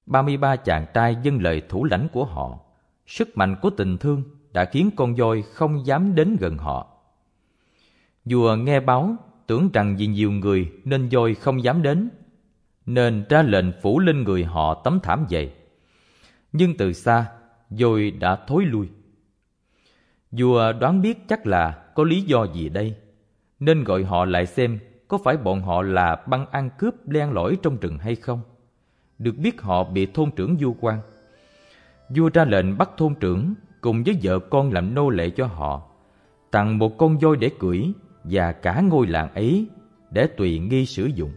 33 chàng trai vâng lời thủ lãnh của họ. Sức mạnh của tình thương đã khiến con voi không dám đến gần họ. Vua nghe báo, tưởng rằng vì nhiều người nên voi không dám đến, nên ra lệnh phủ lên người họ tấm thảm dày. Nhưng từ xa, voi đã thối lui. Vua đoán biết chắc là có lý do gì đây, nên gọi họ lại xem có phải bọn họ là băng ăn cướp len lỏi trong rừng hay không. Được biết họ bị thôn trưởng vu oan. Vua ra lệnh bắt thôn trưởng cùng với vợ con làm nô lệ cho họ, tặng một con voi để cưỡi và cả ngôi làng ấy để tùy nghi sử dụng.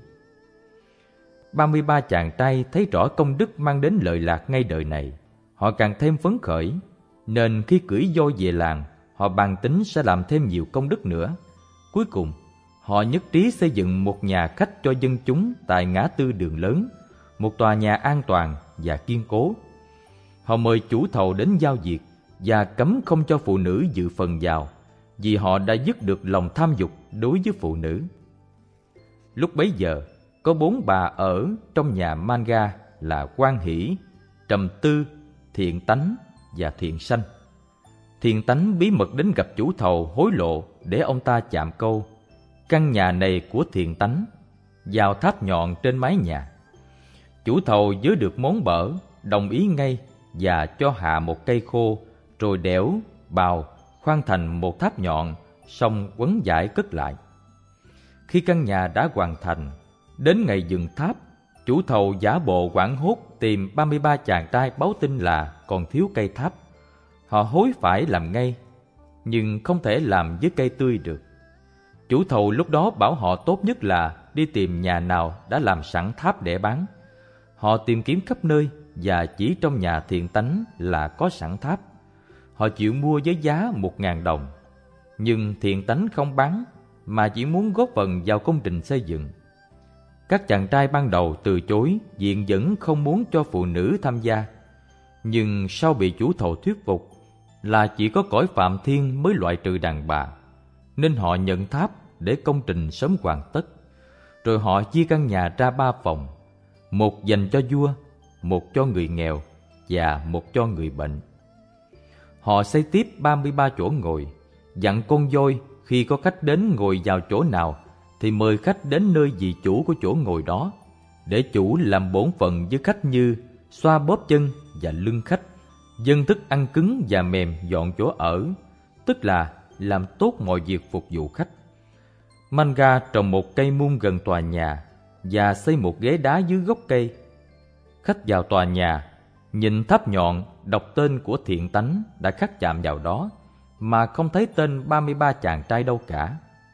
33 chàng trai thấy rõ công đức mang đến lợi lạc ngay đời này, họ càng thêm phấn khởi, nên khi cưỡi voi về làng, họ bàn tính sẽ làm thêm nhiều công đức nữa. Cuối cùng, họ nhất trí xây dựng một nhà khách cho dân chúng tại ngã tư đường lớn, một tòa nhà an toàn và kiên cố. Họ mời chủ thầu đến giao việc và cấm không cho phụ nữ dự phần vào, vì họ đã dứt được lòng tham dục đối với phụ nữ. Lúc bấy giờ, có 4 bà ở trong nhà Manga là Quan Hỷ, Trầm Tư, Thiện Tánh và Thiện Sanh. Thiện Tánh bí mật đến gặp chủ thầu hối lộ để ông ta chạm câu: căn nhà này của Thiện Tánh, vào tháp nhọn trên mái nhà. Chủ thầu vớ được món bở, đồng ý ngay và cho hạ một cây khô, rồi đẽo, bào, khoan thành một tháp nhọn, xong quấn vải cất lại. Khi căn nhà đã hoàn thành, đến ngày dựng tháp, chủ thầu giả bộ hoảng hốt tìm 33 chàng trai báo tin là còn thiếu cây tháp. Họ hối phải làm ngay, nhưng không thể làm với cây tươi được. Chủ thầu lúc đó bảo họ tốt nhất là đi tìm nhà nào đã làm sẵn tháp để bán. Họ tìm kiếm khắp nơi và chỉ trong nhà Thiện Tánh là có sẵn tháp. Họ chịu mua với giá 1.000 đồng. Nhưng Thiện Tánh không bán, mà chỉ muốn góp phần vào công trình xây dựng. Các chàng trai ban đầu từ chối, viện dẫn không muốn cho phụ nữ tham gia. Nhưng sau bị chủ thầu thuyết phục là chỉ có cõi Phạm Thiên mới loại trừ đàn bà, nên họ nhận tháp để công trình sớm hoàn tất. Rồi họ chia căn nhà ra 3 phòng, một dành cho vua, một cho người nghèo và một cho người bệnh. Họ xây tiếp 33 chỗ ngồi, dặn con voi khi có khách đến ngồi vào chỗ nào thì mời khách đến nơi vị chủ của chỗ ngồi đó, để chủ làm bổn phận với khách như xoa bóp chân và lưng khách, dâng thức ăn cứng và mềm dọn chỗ ở, tức là làm tốt mọi việc phục vụ khách. Manga trồng một cây muôn gần tòa nhà và xây một ghế đá dưới gốc cây. Khách vào tòa nhà, nhìn tháp nhọn, đọc tên của Thiện Tánh đã khắc chạm vào đó, mà không thấy tên 33 chàng trai đâu cả.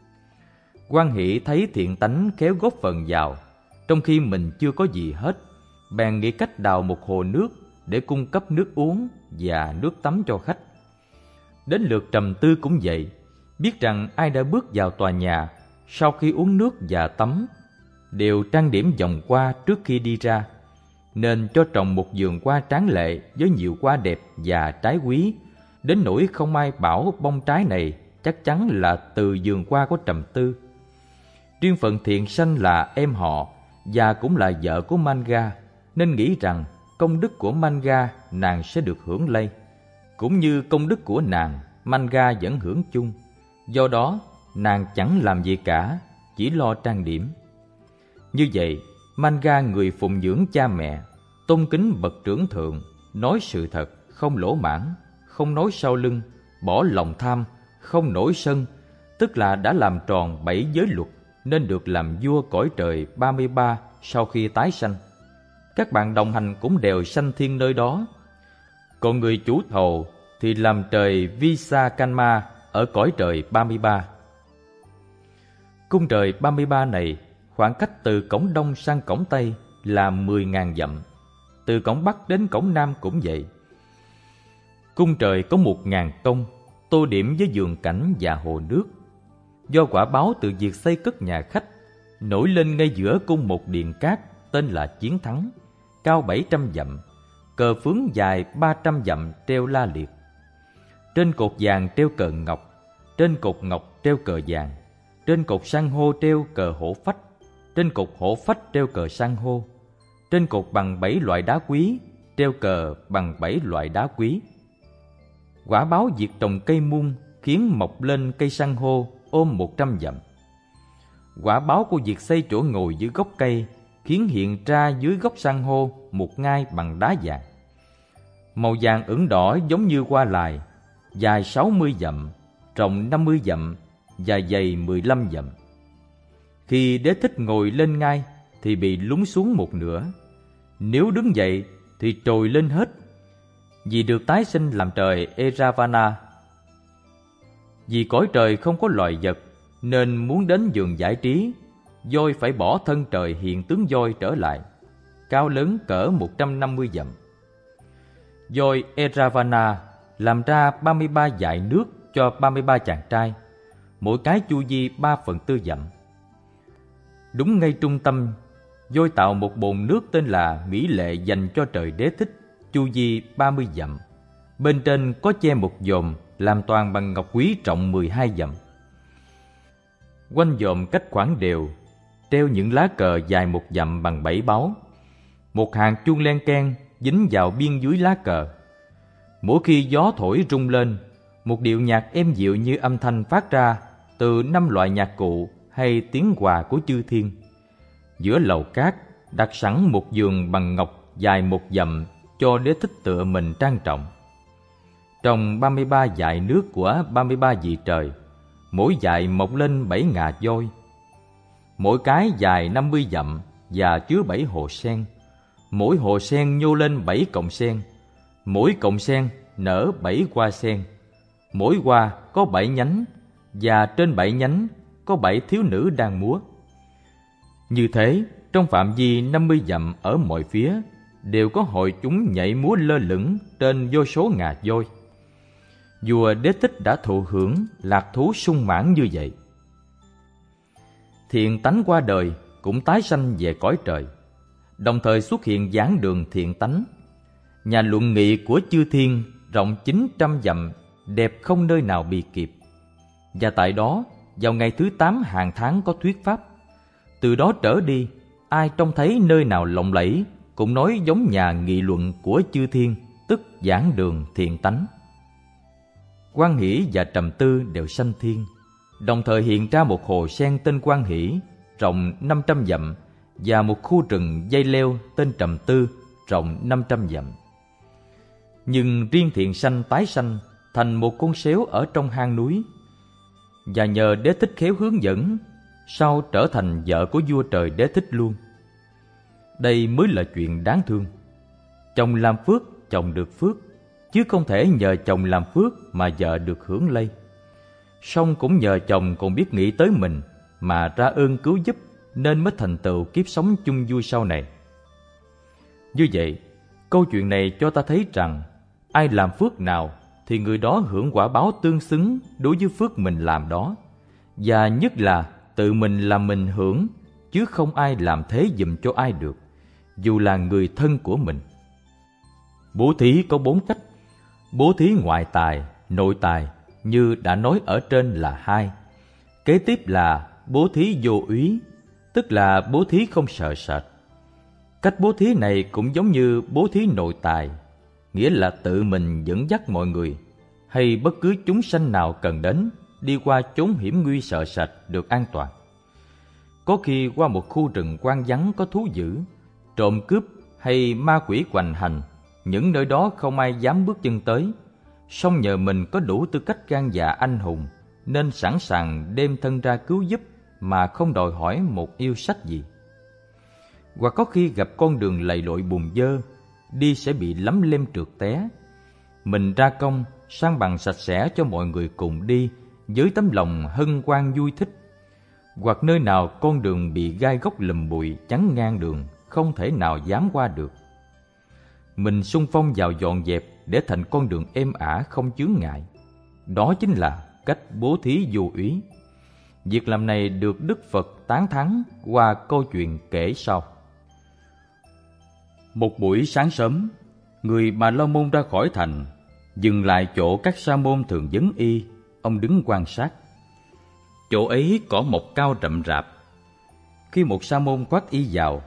Quan Hỷ thấy Thiện Tánh khéo góp phần vào, trong khi mình chưa có gì hết, bèn nghĩ cách đào một hồ nước để cung cấp nước uống và nước tắm cho khách. Đến lượt Trầm Tư cũng vậy, biết rằng ai đã bước vào tòa nhà, sau khi uống nước và tắm, đều trang điểm vòng hoa trước khi đi ra, nên cho trồng một vườn hoa tráng lệ với nhiều hoa đẹp và trái quý, đến nỗi không ai bảo bông trái này chắc chắn là từ vườn hoa của Trầm Tư. Riêng phận Thiện Sanh là em họ và cũng là vợ của Manga, nên nghĩ rằng công đức của Manga nàng sẽ được hưởng lây, cũng như công đức của nàng Manga vẫn hưởng chung. Do đó nàng chẳng làm gì cả, chỉ lo trang điểm. Như vậy, Manga người phụng dưỡng cha mẹ, tôn kính bậc trưởng thượng, nói sự thật, không lỗ mãng, không nói sau lưng, bỏ lòng tham, không nổi sân, tức là đã làm tròn 7 giới luật, nên được làm vua cõi trời 33 sau khi tái sanh. Các bạn đồng hành cũng đều sanh thiên nơi đó. Còn người chủ thầu thì làm trời Visakanma ở cõi trời 33. Cung trời 33 này, khoảng cách từ cổng đông sang cổng tây là 10.000 dặm, từ cổng bắc đến cổng nam cũng vậy. Cung trời có 1.000 công, tô điểm với vườn cảnh và hồ nước. Do quả báo từ việc xây cất nhà khách, nổi lên ngay giữa cung một điện cát tên là Chiến Thắng, cao 700 dặm, cờ phướng dài 300 dặm treo la liệt. Trên cột vàng treo cờ ngọc, trên cột ngọc treo cờ vàng, trên cột san hô treo cờ hổ phách, trên cột hổ phách treo cờ san hô. trên cột bằng 7 loại đá quý, treo cờ bằng 7 loại đá quý. Quả báo việc trồng cây muôn khiến mọc lên cây san hô ôm 100 dặm. Quả báo của việc xây chỗ ngồi dưới gốc cây khiến hiện ra dưới gốc san hô một ngai bằng đá vàng. Màu vàng ửng đỏ giống như hoa lài, dài 60 dặm, rộng 50 dặm và dày 15 dặm. Khi Đế Thích ngồi lên ngai thì bị lún xuống một nửa. Nếu đứng dậy thì trồi lên hết, vì được tái sinh làm trời Eravana. Vì cõi trời không có loài vật, nên muốn đến vườn giải trí, voi phải bỏ thân trời hiện tướng voi trở lại, cao lớn cỡ 150 dặm. Voi Eravana làm ra 33 dải nước cho 33 chàng trai, mỗi cái chu vi 3/4 dặm. Đúng ngay trung tâm, voi tạo một bồn nước tên là Mỹ Lệ dành cho trời Đế Thích, chu vi 30 dặm. Bên trên có che một dòm làm toàn bằng ngọc quý rộng 12 dặm. Quanh dòm cách khoảng đều treo những lá cờ dài 1 dặm bằng 7 báu. Một hàng chuông len keng dính vào biên dưới lá cờ. Mỗi khi gió thổi rung lên, một điệu nhạc êm dịu như âm thanh phát ra từ 5 loại nhạc cụ hay tiếng hòa của chư thiên. Giữa lầu cát đặt sẵn một giường bằng ngọc dài 1 dặm cho Đế Thích tựa mình trang trọng. Trong 33 dải nước của 33 vị trời, mỗi dải mọc lên 7 ngà voi. Mỗi cái dài 50 dặm và chứa 7 hồ sen. Mỗi hồ sen nhô lên 7 cọng sen. Mỗi cọng sen nở 7 hoa sen. Mỗi hoa có 7 nhánh, và trên 7 nhánh có 7 thiếu nữ đang múa. Như thế, trong phạm vi 50 dặm ở mọi phía, đều có hội chúng nhảy múa lơ lửng trên vô số ngà voi. Vua Đế Thích đã thụ hưởng lạc thú sung mãn như vậy. Thiện tánh qua đời cũng tái sanh về cõi trời, đồng thời xuất hiện giảng đường thiện tánh. Nhà luận nghị của chư thiên rộng 900 dặm, đẹp không nơi nào bì kịp. Và tại đó, vào ngày thứ 8 hàng tháng có thuyết pháp. Từ đó trở đi, ai trông thấy nơi nào lộng lẫy cũng nói giống nhà nghị luận của chư thiên, tức giảng đường thiện tánh. Quan Hỷ và Trầm Tư đều sanh thiên, đồng thời hiện ra một hồ sen tên Quan Hỷ rộng 500 dặm và một khu rừng dây leo tên Trầm Tư rộng 500 dặm. Nhưng riêng thiện sanh tái sanh thành một con sếu ở trong hang núi, và nhờ Đế Thích khéo hướng dẫn, sau trở thành vợ của vua trời Đế Thích luôn. Đây mới là chuyện đáng thương. Chồng làm phước, chồng được phước, chứ không thể nhờ chồng làm phước mà vợ được hưởng lây. Song cũng nhờ chồng còn biết nghĩ tới mình mà ra ơn cứu giúp, nên mới thành tựu kiếp sống chung vui sau này. Như vậy, câu chuyện này cho ta thấy rằng ai làm phước nào thì người đó hưởng quả báo tương xứng đối với phước mình làm đó, và nhất là tự mình làm mình hưởng, chứ không ai làm thế giùm cho ai được, dù là người thân của mình. Bố thí có 4 cách. Bố thí ngoại tài, nội tài như đã nói ở trên là 2. Kế tiếp là bố thí vô úy, tức là bố thí không sợ sệt. Cách bố thí này cũng giống như bố thí nội tài, nghĩa là tự mình dẫn dắt mọi người hay bất cứ chúng sanh nào cần đến đi qua chốn hiểm nguy sợ sệt được an toàn. Có khi qua một khu rừng hoang vắng có thú dữ, trộm cướp hay ma quỷ hoành hành, những nơi đó không ai dám bước chân tới. Song nhờ mình có đủ tư cách gan dạ anh hùng, nên sẵn sàng đem thân ra cứu giúp mà không đòi hỏi một yêu sách gì. Hoặc có khi gặp con đường lầy lội bùn dơ, đi sẽ bị lấm lem trượt té. Mình ra công san bằng sạch sẽ cho mọi người cùng đi với tấm lòng hân hoan vui thích. Hoặc nơi nào con đường bị gai góc lùm bụi chắn ngang đường, không thể nào dám qua được, mình xung phong vào dọn dẹp để thành con đường êm ả không chướng ngại. Đó chính là cách bố thí vô úy. Việc làm này được Đức Phật tán thán qua câu chuyện kể sau. Một buổi sáng sớm, người Bà La Môn ra khỏi thành, dừng lại chỗ các sa môn thường vấn y. Ông đứng quan sát. Chỗ ấy cỏ mọc cao rậm rạp. Khi một sa môn khoác y vào,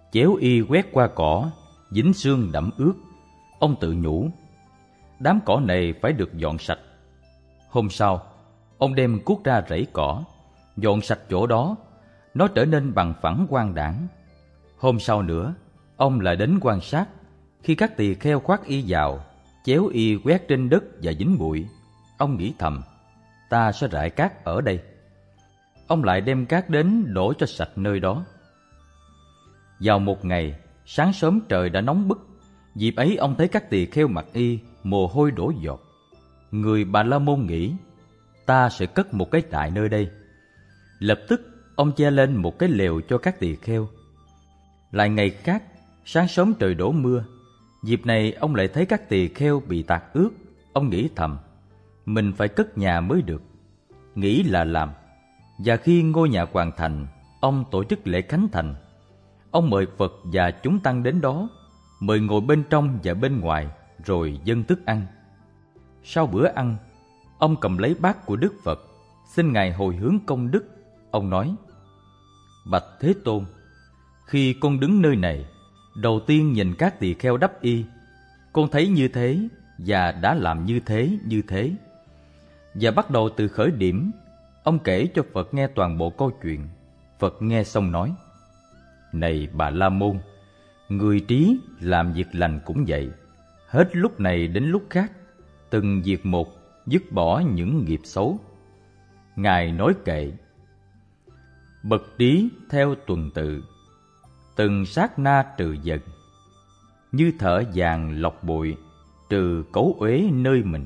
Chéo y quét qua cỏ, dính sương đẫm ướt. Ông tự nhủ, đám cỏ này phải được dọn sạch. Hôm sau, ông đem cuốc ra rẫy cỏ, dọn sạch chỗ đó, nó trở nên bằng phẳng quang đãng. Hôm sau nữa, ông lại đến quan sát. Khi các tỳ kheo khoác y vào, chéo y quét trên đất và dính bụi, ông nghĩ thầm, ta sẽ rải cát ở đây. Ông lại đem cát đến đổ cho sạch nơi đó. Vào một ngày, sáng sớm trời đã nóng bức. Dịp ấy ông thấy các tỳ kheo mặc y, mồ hôi đổ giọt. Người Bà La Môn nghĩ, ta sẽ cất một cái trại nơi đây. Lập tức ông che lên một cái lều cho các tỳ kheo. Lại ngày khác, sáng sớm trời đổ mưa. Dịp này ông lại thấy các tỳ kheo bị tạt ướt. Ông nghĩ thầm, mình phải cất nhà mới được. Nghĩ là làm. Và khi ngôi nhà hoàn thành, ông tổ chức lễ khánh thành. Ông mời Phật và chúng tăng đến đó, mời ngồi bên trong và bên ngoài, rồi dâng thức ăn. Sau bữa ăn, ông cầm lấy bát của Đức Phật, xin Ngài hồi hướng công đức. Ông nói, bạch Thế Tôn, khi con đứng nơi này, đầu tiên nhìn các tỳ kheo đắp y, con thấy như thế và đã làm như thế. Và bắt đầu từ khởi điểm, ông kể cho Phật nghe toàn bộ câu chuyện. Phật nghe xong nói, này Bà La Môn, người trí làm việc lành cũng vậy, hết lúc này đến lúc khác, từng việc một dứt bỏ những nghiệp xấu. Ngài nói kệ, bậc trí theo tuần tự, từng sát na trừ giận, như thở vàng lọc bụi, trừ cấu uế nơi mình.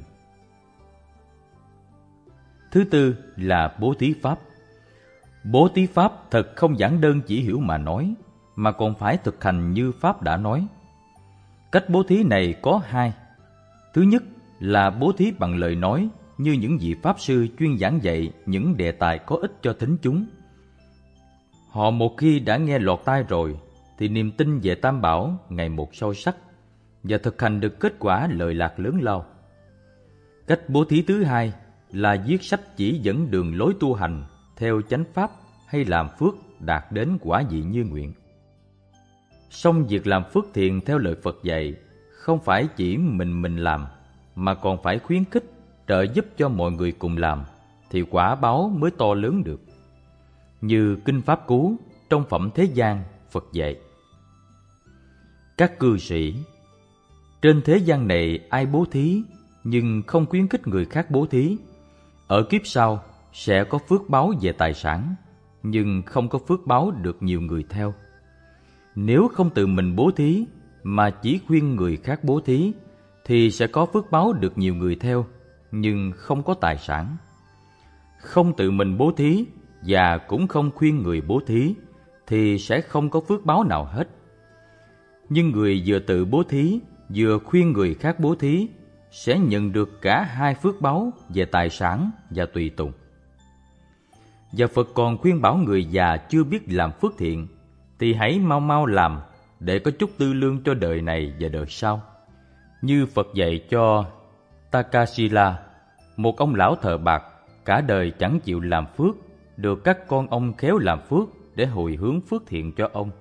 Thứ tư là bố thí pháp. Bố thí pháp thật không giản đơn chỉ hiểu mà nói, mà còn phải thực hành như Pháp đã nói. Cách bố thí này có hai. Thứ nhất là bố thí bằng lời nói, như những vị Pháp sư chuyên giảng dạy những đề tài có ích cho thính chúng. Họ một khi đã nghe lọt tai rồi, thì niềm tin về Tam Bảo ngày một sâu sắc, và thực hành được kết quả lợi lạc lớn lao. Cách bố thí thứ hai là viết sách chỉ dẫn đường lối tu hành theo chánh pháp hay làm phước đạt đến quả vị như nguyện. Song việc làm phước thiện theo lời Phật dạy không phải chỉ mình làm, mà còn phải khuyến khích, trợ giúp cho mọi người cùng làm, thì quả báo mới to lớn được. Như Kinh Pháp Cú trong Phẩm Thế gian, Phật dạy, các cư sĩ, trên thế gian này ai bố thí nhưng không khuyến khích người khác bố thí, ở kiếp sau sẽ có phước báo về tài sản, nhưng không có phước báo được nhiều người theo. Nếu không tự mình bố thí mà chỉ khuyên người khác bố thí, thì sẽ có phước báo được nhiều người theo, nhưng không có tài sản. Không tự mình bố thí và cũng không khuyên người bố thí, thì sẽ không có phước báo nào hết. Nhưng người vừa tự bố thí, vừa khuyên người khác bố thí, sẽ nhận được cả hai phước báo về tài sản và tùy tùng. Và Phật còn khuyên bảo người già chưa biết làm phước thiện, thì hãy mau mau làm để có chút tư lương cho đời này và đời sau. Như Phật dạy cho Takasila, một ông lão thợ bạc, cả đời chẳng chịu làm phước, được các con ông khéo làm phước để hồi hướng phước thiện cho ông.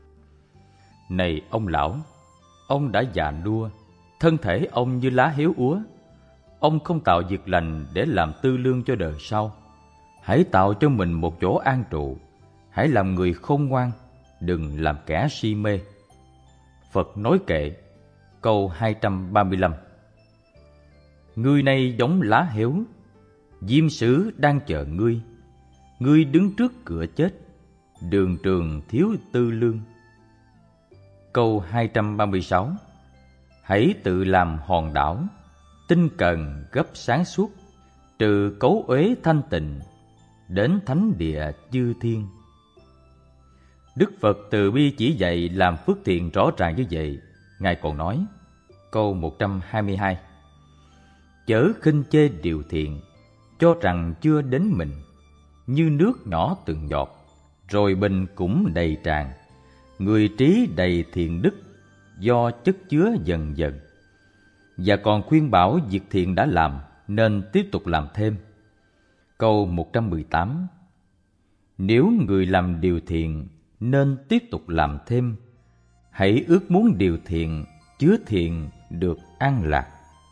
Này ông lão, ông đã già nua, thân thể ông như lá héo úa. Ông không tạo việc lành để làm tư lương cho đời sau. Hãy tạo cho mình một chỗ an trụ. Hãy làm người khôn ngoan, đừng làm kẻ si mê. Phật nói kệ, câu 235. Ngươi này giống lá héo, diêm sứ đang chờ ngươi. Ngươi đứng trước cửa chết, đường trường thiếu tư lương. Câu 236. Hãy tự làm hòn đảo, tinh cần gấp sáng suốt, trừ cấu uế thanh tịnh, đến thánh địa chư thiên. Đức Phật từ bi chỉ dạy làm phước thiện rõ ràng như vậy. Ngài còn nói, câu 122, chớ khinh chê điều thiện, cho rằng chưa đến mình, như nước nhỏ từng giọt, rồi bình cũng đầy tràn. Người trí đầy thiện đức, do chất chứa dần dần. Và còn khuyên bảo việc thiện đã làm, nên tiếp tục làm thêm. Câu 118, nếu người làm điều thiện, nên tiếp tục làm thêm, hãy ước muốn điều thiện, chứa thiện được an lạc.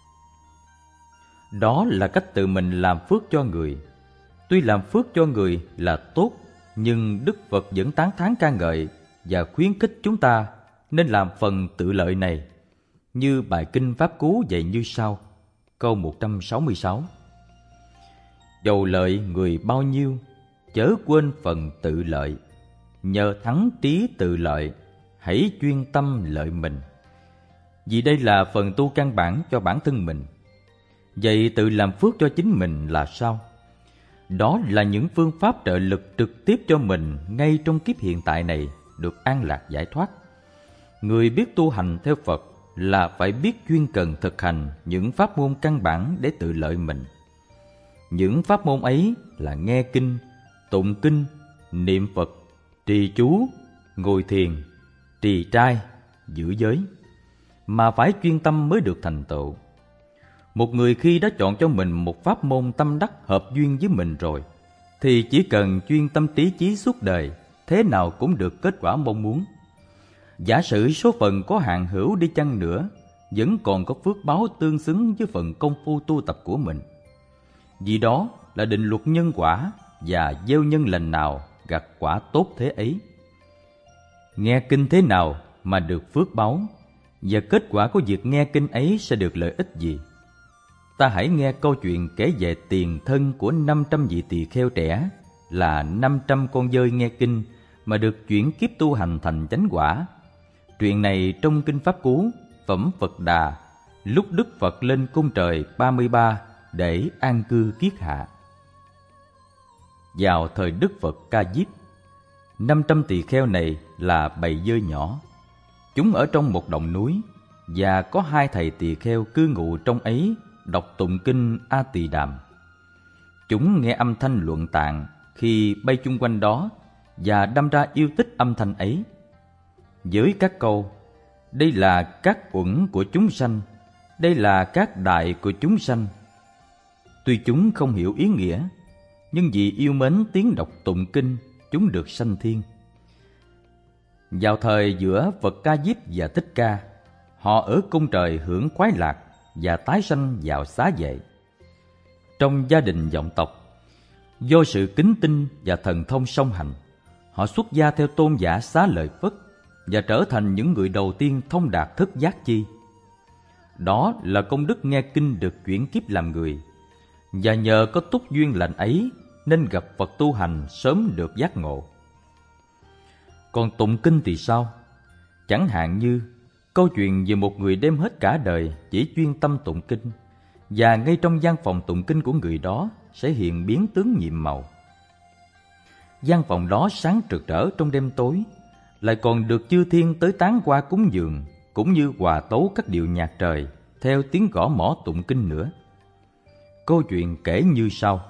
Đó là cách tự mình làm phước cho người. Tuy làm phước cho người là tốt, nhưng Đức Phật vẫn tán thán ca ngợi và khuyến khích chúng ta nên làm phần tự lợi này. Như bài kinh Pháp Cú dạy như sau, câu 166: Dầu lợi người bao nhiêu, chớ quên phần tự lợi. Nhờ thắng trí tự lợi, hãy chuyên tâm lợi mình. Vì đây là phần tu căn bản cho bản thân mình. Vậy tự làm phước cho chính mình là sao? Đó là những phương pháp trợ lực trực tiếp cho mình ngay trong kiếp hiện tại này được an lạc giải thoát. Người biết tu hành theo Phật là phải biết chuyên cần thực hành những pháp môn căn bản để tự lợi mình. Những pháp môn ấy là nghe kinh, tụng kinh, niệm Phật, trì chú, ngồi thiền, trì trai, giữ giới, mà phải chuyên tâm mới được thành tựu. Một người khi đã chọn cho mình một pháp môn tâm đắc hợp duyên với mình rồi, thì chỉ cần chuyên tâm trí chí suốt đời, thế nào cũng được kết quả mong muốn. Giả sử số phận có hạn hữu đi chăng nữa, vẫn còn có phước báo tương xứng với phần công phu tu tập của mình. Vì đó là định luật nhân quả, và gieo nhân lành nào gặt quả tốt thế ấy. Nghe kinh thế nào mà được phước báo, và kết quả của việc nghe kinh ấy sẽ được lợi ích gì? Ta hãy nghe câu chuyện kể về tiền thân của 500 vị tỳ kheo trẻ, là 500 con dơi nghe kinh mà được chuyển kiếp tu hành thành chánh quả. Chuyện này trong kinh Pháp Cú, phẩm Phật Đà, lúc Đức Phật lên cung trời 33 để an cư kiết hạ. Vào thời Đức Phật Ca Diếp, 500 tỳ kheo này là bầy dơi nhỏ. Chúng ở trong một động núi, và có 2 thầy tỳ kheo cư ngụ trong ấy đọc tụng kinh A Tỳ Đàm. Chúng nghe âm thanh luận tạng khi bay chung quanh đó, và đâm ra yêu thích âm thanh ấy. Với các câu đây là các uẩn của chúng sanh, đây là các đại của chúng sanh, tuy chúng không hiểu ý nghĩa, nhưng vì yêu mến tiếng đọc tụng kinh, chúng được sanh thiên. Vào thời giữa Phật Ca Diếp và Thích Ca, họ ở cung trời hưởng khoái lạc và tái sanh vào xá vệ. Trong gia đình vọng tộc, do sự kính tinh và thần thông song hành, họ xuất gia theo tôn giả Xá Lợi Phất và trở thành những người đầu tiên thông đạt thức giác chi. Đó là công đức nghe kinh được chuyển kiếp làm người, và nhờ có túc duyên lành ấy nên gặp Phật tu hành sớm được giác ngộ. Còn tụng kinh thì sao? Chẳng hạn như câu chuyện về một người đem hết cả đời chỉ chuyên tâm tụng kinh, và ngay trong gian phòng tụng kinh của người đó sẽ hiện biến tướng nhiệm màu. Gian phòng đó sáng rực rỡ trong đêm tối, lại còn được chư thiên tới tán qua cúng dường, cũng như hòa tấu các điệu nhạc trời theo tiếng gõ mõ tụng kinh nữa. Câu chuyện kể như sau.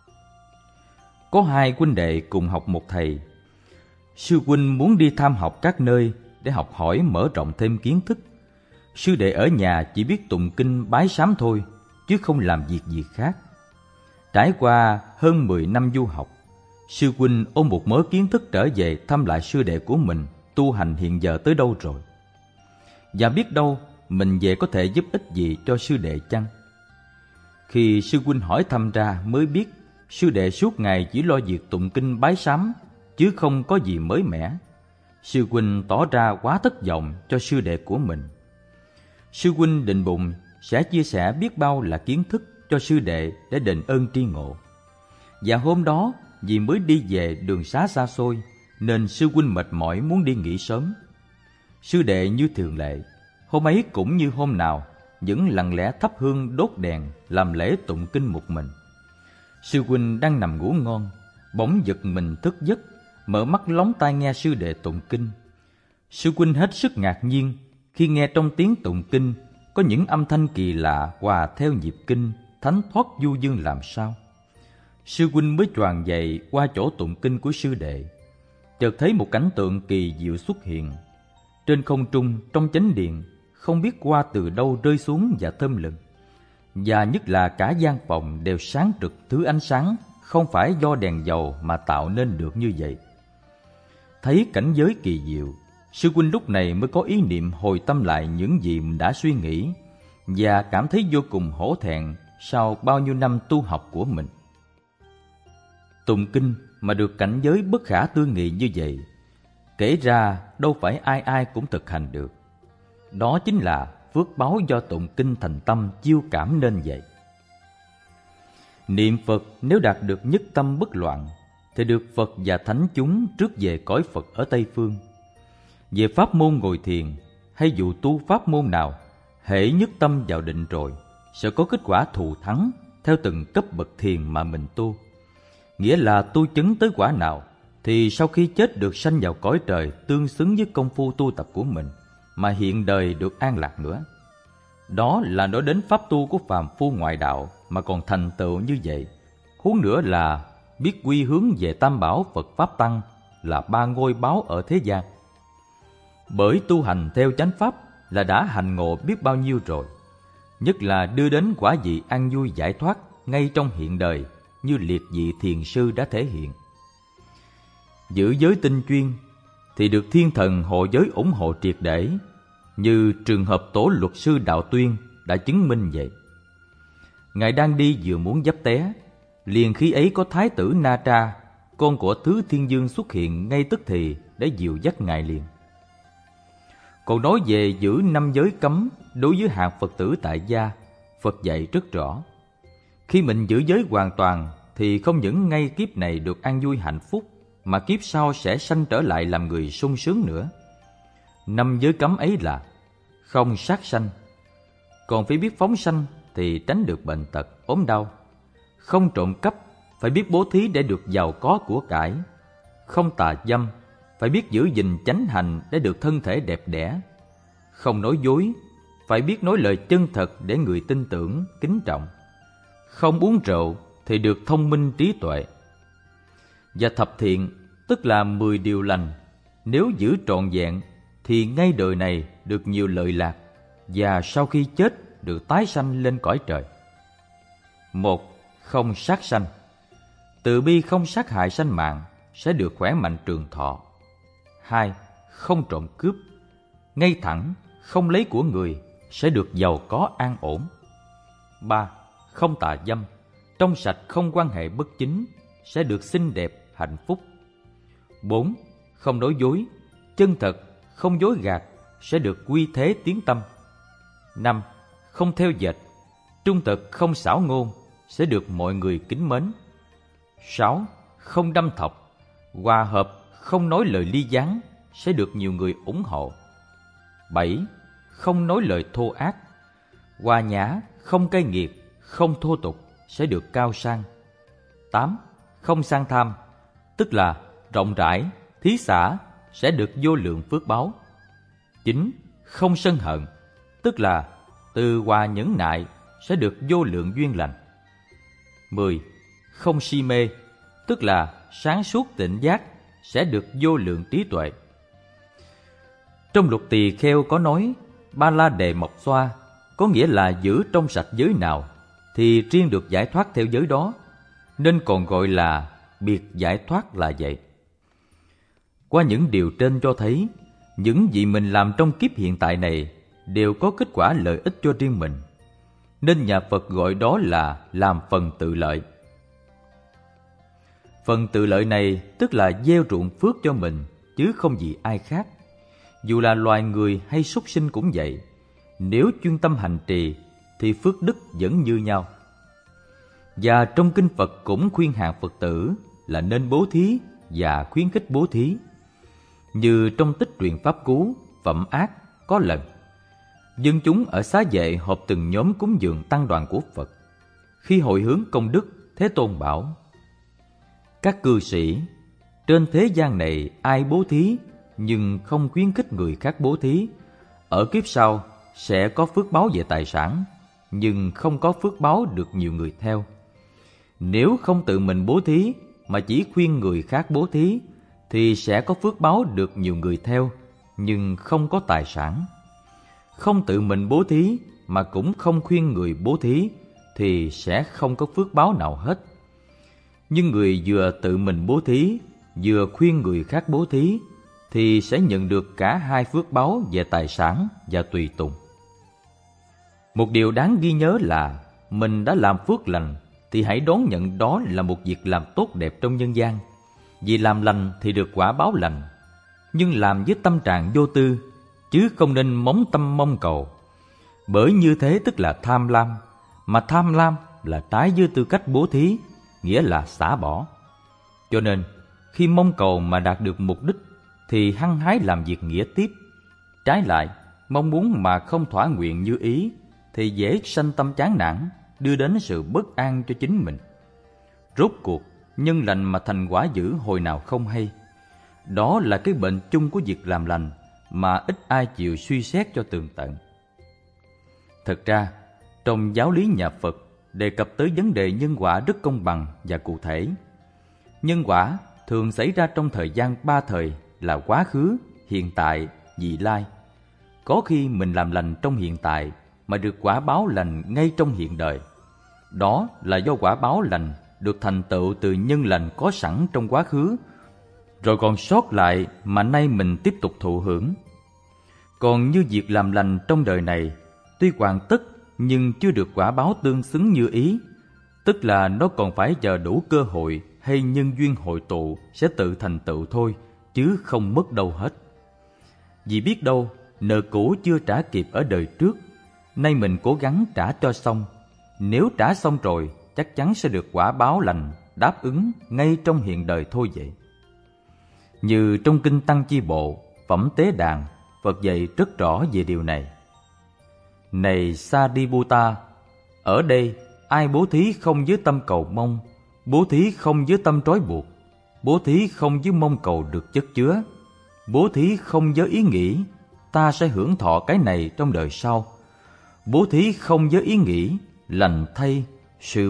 Có 2 huynh đệ cùng học một thầy. Sư huynh muốn đi tham học các nơi để học hỏi mở rộng thêm kiến thức. Sư đệ ở nhà chỉ biết tụng kinh bái sám thôi, chứ không làm việc gì khác. Trải qua hơn 10 năm du học, sư huynh ôm một mớ kiến thức trở về thăm lại sư đệ của mình tu hành hiện giờ tới đâu rồi. Và biết đâu mình về có thể giúp ích gì cho sư đệ chăng? Khi sư huynh hỏi thăm ra mới biết sư đệ suốt ngày chỉ lo việc tụng kinh bái sám, chứ không có gì mới mẻ. Sư huynh tỏ ra quá thất vọng cho sư đệ của mình. Sư huynh định bụng sẽ chia sẻ biết bao là kiến thức cho sư đệ để đền ơn tri ngộ. Và hôm đó vì mới đi về đường xá xa xôi, nên sư huynh mệt mỏi muốn đi nghỉ sớm. Sư đệ như thường lệ, hôm ấy cũng như hôm nào, vẫn lặng lẽ thắp hương đốt đèn làm lễ tụng kinh một mình. Sư huynh đang nằm ngủ ngon, bỗng giật mình thức giấc, mở mắt lóng tai nghe sư đệ tụng kinh. Sư huynh hết sức ngạc nhiên khi nghe trong tiếng tụng kinh có những âm thanh kỳ lạ hòa theo nhịp kinh, thánh thoát du dương làm sao. Sư huynh mới choàng dậy qua chỗ tụng kinh của sư đệ, chợt thấy một cảnh tượng kỳ diệu xuất hiện. Trên không trung trong chánh điện, không biết qua từ đâu rơi xuống và thơm lừng, và nhất là cả gian phòng đều sáng rực thứ ánh sáng không phải do đèn dầu mà tạo nên được như vậy. Thấy cảnh giới kỳ diệu, Sư huynh lúc này mới có ý niệm hồi tâm lại những gì mình đã suy nghĩ và cảm thấy vô cùng hổ thẹn sau bao nhiêu năm tu học của mình. Tụng kinh mà được cảnh giới bất khả tư nghị như vậy, kể ra đâu phải ai ai cũng thực hành được. Đó chính là phước báu do tụng kinh thành tâm chiêu cảm nên vậy. Niệm Phật nếu đạt được nhất tâm bất loạn thì được Phật và thánh chúng rước về cõi Phật ở Tây Phương. Về pháp môn ngồi thiền hay dù tu pháp môn nào, hễ nhất tâm vào định rồi sẽ có kết quả thù thắng theo từng cấp bậc thiền mà mình tu. Nghĩa là tu chứng tới quả nào thì sau khi chết được sanh vào cõi trời tương xứng với công phu tu tập của mình, mà hiện đời được an lạc nữa. Đó là nói đến pháp tu của phàm phu ngoại đạo mà còn thành tựu như vậy. Huống nữa là biết quy hướng về Tam Bảo Phật Pháp Tăng là ba ngôi báu ở thế gian. Bởi tu hành theo chánh pháp là đã hành ngộ biết bao nhiêu rồi, nhất là đưa đến quả vị an vui giải thoát ngay trong hiện đời, như liệt vị thiền sư đã thể hiện. Giữ giới tinh chuyên thì được thiên thần hộ giới ủng hộ triệt để, như trường hợp tổ luật sư Đạo Tuyên đã chứng minh vậy. Ngài đang đi vừa muốn vấp té, liền khi ấy có thái tử Na Tra, con của Thứ Thiên Dương xuất hiện ngay tức thì để dìu dắt Ngài liền. Còn nói về giữ 5 giới cấm đối với hạng Phật tử tại gia, Phật dạy rất rõ. Khi mình giữ giới hoàn toàn thì không những ngay kiếp này được an vui hạnh phúc, mà kiếp sau sẽ sanh trở lại làm người sung sướng nữa. 5 giới cấm ấy là không sát sanh, còn phải biết phóng sanh thì tránh được bệnh tật, ốm đau. Không trộm cắp, phải biết bố thí để được giàu có của cải. Không tà dâm, phải biết giữ gìn chánh hành để được thân thể đẹp đẽ. Không nói dối, phải biết nói lời chân thật để người tin tưởng, kính trọng. Không uống rượu thì được thông minh trí tuệ. Và thập thiện, tức là 10 điều lành, nếu giữ trọn vẹn thì ngay đời này được nhiều lợi lạc, và sau khi chết được tái sanh lên cõi trời. 1. Không sát sanh. Từ bi không sát hại sanh mạng sẽ được khỏe mạnh trường thọ. 2. Không trộm cướp. Ngay thẳng, không lấy của người sẽ được giàu có an ổn. 3. Không tà dâm. Trong sạch không quan hệ bất chính sẽ được xinh đẹp, hạnh phúc. 4. Không nói dối. Chân thật, không dối gạt sẽ được quy thế tiến tâm. 5. Không theo dệt. Trung thực không xảo ngôn sẽ được mọi người kính mến. 6. Không đâm thọc. Hòa hợp không nói lời ly gián sẽ được nhiều người ủng hộ. 7. Không nói lời thô ác. Hòa nhã, không cay nghiệt, không thô tục sẽ được cao sang. 8. Không sang tham, tức là rộng rãi, thí xả sẽ được vô lượng phước báu. 9. Không sân hận, tức là từ hòa nhẫn nại sẽ được vô lượng duyên lành. 10. Không si mê, tức là sáng suốt tỉnh giác sẽ được vô lượng trí tuệ. Trong Lục Tỳ Kheo có nói Ba La Đề Mộc Xoa, có nghĩa là giữ trong sạch giới nào thì riêng được giải thoát theo giới đó, nên còn gọi là biệt giải thoát là vậy. Qua những điều trên cho thấy, những gì mình làm trong kiếp hiện tại này đều có kết quả lợi ích cho riêng mình, nên nhà Phật gọi đó là làm phần tự lợi. Phần tự lợi này tức là gieo ruộng phước cho mình, chứ không gì ai khác. Dù là loài người hay súc sinh cũng vậy, nếu chuyên tâm hành trì thì phước đức vẫn như nhau. Và trong kinh Phật cũng khuyên hàng Phật tử là nên bố thí và khuyến khích bố thí. Như trong tích truyện Pháp Cú, Phẩm Ác có lần dân chúng ở xá vệ họp từng nhóm cúng dường tăng đoàn của Phật. Khi hồi hướng công đức, Thế Tôn bảo: các cư sĩ, trên thế gian này ai bố thí nhưng không khuyến khích người khác bố thí, ở kiếp sau sẽ có phước báo về tài sản, nhưng không có phước báo được nhiều người theo. Nếu không tự mình bố thí mà chỉ khuyên người khác bố thí thì sẽ có phước báo được nhiều người theo, nhưng không có tài sản. Không tự mình bố thí mà cũng không khuyên người bố thí thì sẽ không có phước báo nào hết. Nhưng người vừa tự mình bố thí, vừa khuyên người khác bố thí thì sẽ nhận được cả hai phước báu về tài sản và tùy tùng. Một điều đáng ghi nhớ là mình đã làm phước lành thì hãy đón nhận đó là một việc làm tốt đẹp trong nhân gian. Vì làm lành thì được quả báo lành, nhưng làm với tâm trạng vô tư, chứ không nên móng tâm mong cầu. Bởi như thế tức là tham lam, mà tham lam là trái với tư cách bố thí, nghĩa là xả bỏ. Cho nên, khi mong cầu mà đạt được mục đích thì hăng hái làm việc nghĩa tiếp. Trái lại, mong muốn mà không thỏa nguyện như ý thì dễ sanh tâm chán nản, đưa đến sự bất an cho chính mình. Rốt cuộc, nhân lành mà thành quả dữ hồi nào không hay. Đó là cái bệnh chung của việc làm lành mà ít ai chịu suy xét cho tường tận. Thật ra, trong giáo lý nhà Phật đề cập tới vấn đề nhân quả rất công bằng và cụ thể. Nhân quả thường xảy ra trong thời gian ba thời là quá khứ, hiện tại, vị lai. Có khi mình làm lành trong hiện tại mà được quả báo lành ngay trong hiện đời. Đó là do quả báo lành được thành tựu từ nhân lành có sẵn trong quá khứ, rồi còn sót lại mà nay mình tiếp tục thụ hưởng. Còn như việc làm lành trong đời này, tuy hoàn tất nhưng chưa được quả báo tương xứng như ý, tức là nó còn phải chờ đủ cơ hội hay nhân duyên hội tụ sẽ tự thành tựu thôi, chứ không mất đâu hết. Vì biết đâu, nợ cũ chưa trả kịp ở đời trước, nay mình cố gắng trả cho xong. Nếu trả xong rồi, chắc chắn sẽ được quả báo lành đáp ứng ngay trong hiện đời thôi vậy. Như trong Kinh Tăng Chi Bộ, Phẩm Tế Đàn, Phật dạy rất rõ về điều này. Này Sariputta, ở đây ai bố thí không với tâm cầu mong, bố thí không với tâm trói buộc, bố thí không với mong cầu được chất chứa, bố thí không với ý nghĩ ta sẽ hưởng thọ cái này trong đời sau, bố thí không với ý nghĩ lành thay sự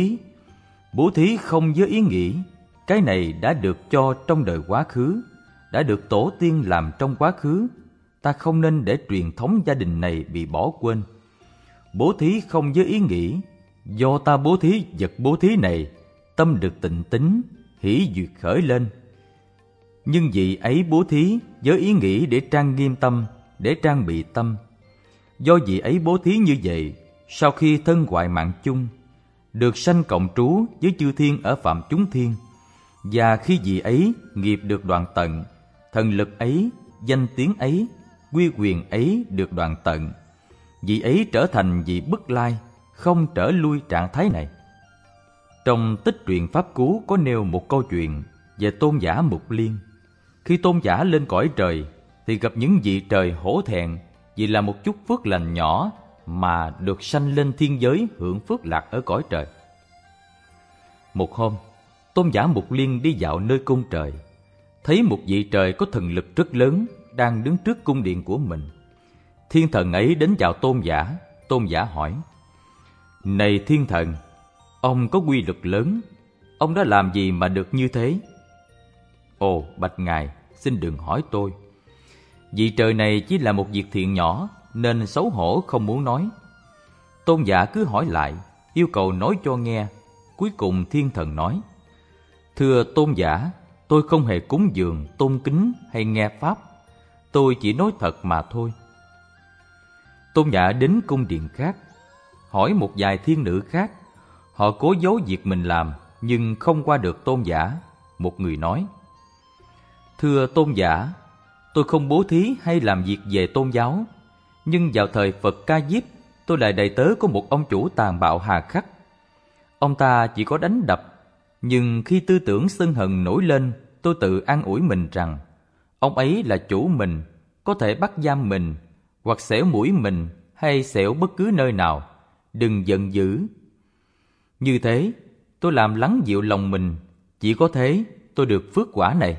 bố thí không với ý nghĩ cái này đã được cho trong đời quá khứ, đã được tổ tiên làm trong quá khứ, ta không nên để truyền thống gia đình này bị bỏ quên. Bố thí không với ý nghĩ do ta bố thí vật bố thí này, tâm được tịnh tín, hỷ duyệt khởi lên. Nhưng vì ấy bố thí với ý nghĩ để trang nghiêm tâm, để trang bị tâm. Do vì ấy bố thí như vậy, sau khi thân hoại mạng chung, được sanh cộng trú với chư thiên ở phạm chúng thiên. Và khi vị ấy nghiệp được đoạn tận, thần lực ấy, danh tiếng ấy, quy quyền ấy được đoạn tận, vị ấy trở thành vị bất lai, không trở lui trạng thái này. Trong Tích Truyện Pháp Cú có nêu một câu chuyện về tôn giả Mục Liên. Khi tôn giả lên cõi trời thì gặp những vị trời hổ thẹn vì là một chút phước lành nhỏ mà được sanh lên thiên giới hưởng phước lạc ở cõi trời. Một hôm, tôn giả Mục Liên đi dạo nơi cung trời, thấy một vị trời có thần lực rất lớn đang đứng trước cung điện của mình. Thiên thần ấy đến chào tôn giả hỏi: Này thiên thần, ông có quy lực lớn, ông đã làm gì mà được như thế? Ồ, bạch ngài, xin đừng hỏi tôi. Vị trời này chỉ là một việc thiện nhỏ nên xấu hổ không muốn nói. Tôn giả cứ hỏi lại, yêu cầu nói cho nghe. Cuối cùng thiên thần nói: Thưa tôn giả, tôi không hề cúng dường, tôn kính hay nghe pháp. Tôi chỉ nói thật mà thôi. Tôn giả đến cung điện khác, hỏi một vài thiên nữ khác. Họ cố giấu việc mình làm nhưng không qua được tôn giả. Một người nói: Thưa tôn giả, tôi không bố thí hay làm việc về tôn giáo, nhưng vào thời Phật Ca Diếp, tôi là đầy tớ của một ông chủ tàn bạo hà khắc. Ông ta chỉ có đánh đập, nhưng khi tư tưởng sân hận nổi lên, tôi tự an ủi mình rằng ông ấy là chủ mình, có thể bắt giam mình, hoặc xẻo mũi mình hay xẻo bất cứ nơi nào. Đừng giận dữ. Như thế, tôi làm lắng dịu lòng mình, chỉ có thế tôi được phước quả này.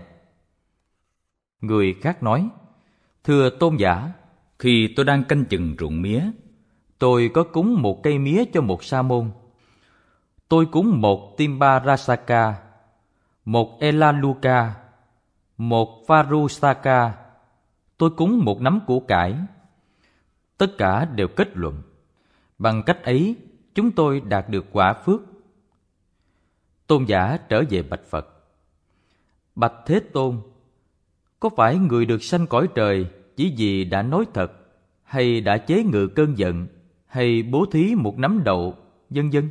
Người khác nói: Thưa tôn giả, khi tôi đang canh chừng ruộng mía, tôi có cúng một cây mía cho một sa môn. Tôi cúng một Timbarasaka, một Elaluka, một Farusaka. Tôi cúng một nắm củ cải. Tất cả đều kết luận: bằng cách ấy, chúng tôi đạt được quả phước. Tôn giả trở về bạch Phật: Bạch Thế Tôn, Có phải người được sanh cõi trời chỉ vì đã nói thật, hay đã chế ngự cơn giận, hay bố thí một nắm đậu, vân vân?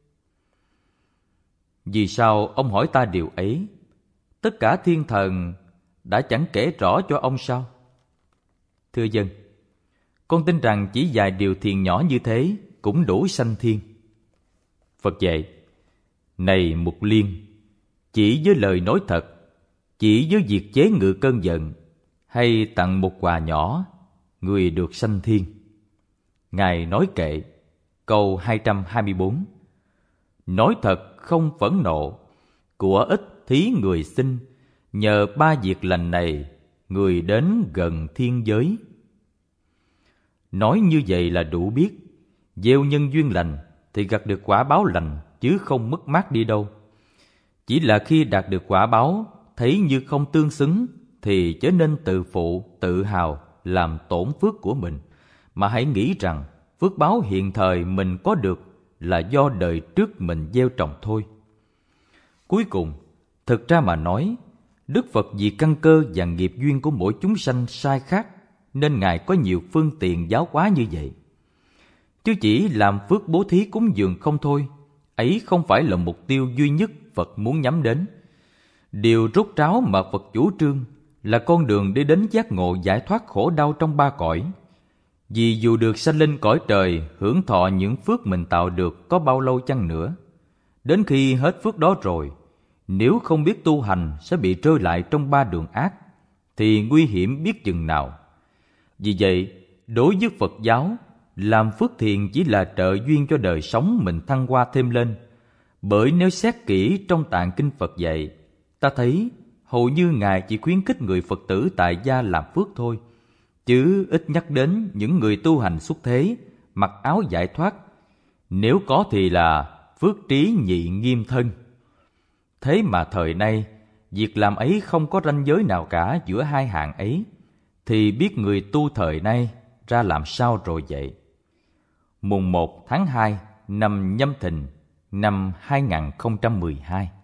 Vì sao ông hỏi ta điều ấy? Tất cả thiên thần đã chẳng kể rõ cho ông sao? Thưa dân, con tin rằng chỉ vài điều thiện nhỏ như thế cũng đủ sanh thiên. Phật dạy: này Mục Liên, chỉ với lời nói thật, chỉ với việc chế ngự cơn giận, hay tặng một quà nhỏ, người được sanh thiên. Ngài nói kệ, câu 224: nói thật không phẫn nộ, của ít thí người xin, nhờ ba việc lành này, người đến gần thiên giới. Nói như vậy là đủ biết, gieo nhân duyên lành thì gặt được quả báo lành, chứ không mất mát đi đâu. Chỉ là khi đạt được quả báo, thấy như không tương xứng, thì chớ nên tự phụ, tự hào, làm tổn phước của mình, mà hãy nghĩ rằng phước báo hiện thời mình có được là do đời trước mình gieo trồng thôi. Cuối cùng, thực ra mà nói, Đức Phật vì căn cơ và nghiệp duyên của mỗi chúng sanh sai khác, nên Ngài có nhiều phương tiện giáo hóa như vậy. Chứ chỉ làm phước bố thí cúng dường không thôi, ấy không phải là mục tiêu duy nhất Phật muốn nhắm đến. Điều rốt ráo mà Phật chủ trương là con đường để đến giác ngộ giải thoát khổ đau trong ba cõi. Vì dù được sanh lên cõi trời, hưởng thọ những phước mình tạo được có bao lâu chăng nữa, đến khi hết phước đó rồi, nếu không biết tu hành sẽ bị rơi lại trong ba đường ác, thì nguy hiểm biết chừng nào. Vì vậy, đối với Phật giáo, làm phước thiện chỉ là trợ duyên cho đời sống mình thăng hoa thêm lên. Bởi nếu xét kỹ trong tạng kinh Phật dạy, ta thấy hầu như Ngài chỉ khuyến khích người Phật tử tại gia làm phước thôi, chứ ít nhắc đến những người tu hành xuất thế, mặc áo giải thoát. Nếu có thì là phước trí nhị nghiêm thân. Thế mà thời nay, việc làm ấy không có ranh giới nào cả giữa hai hạng ấy, thì biết người tu thời nay ra làm sao rồi vậy. Mùng 1 tháng 2 năm Nhâm Thìn năm 2012.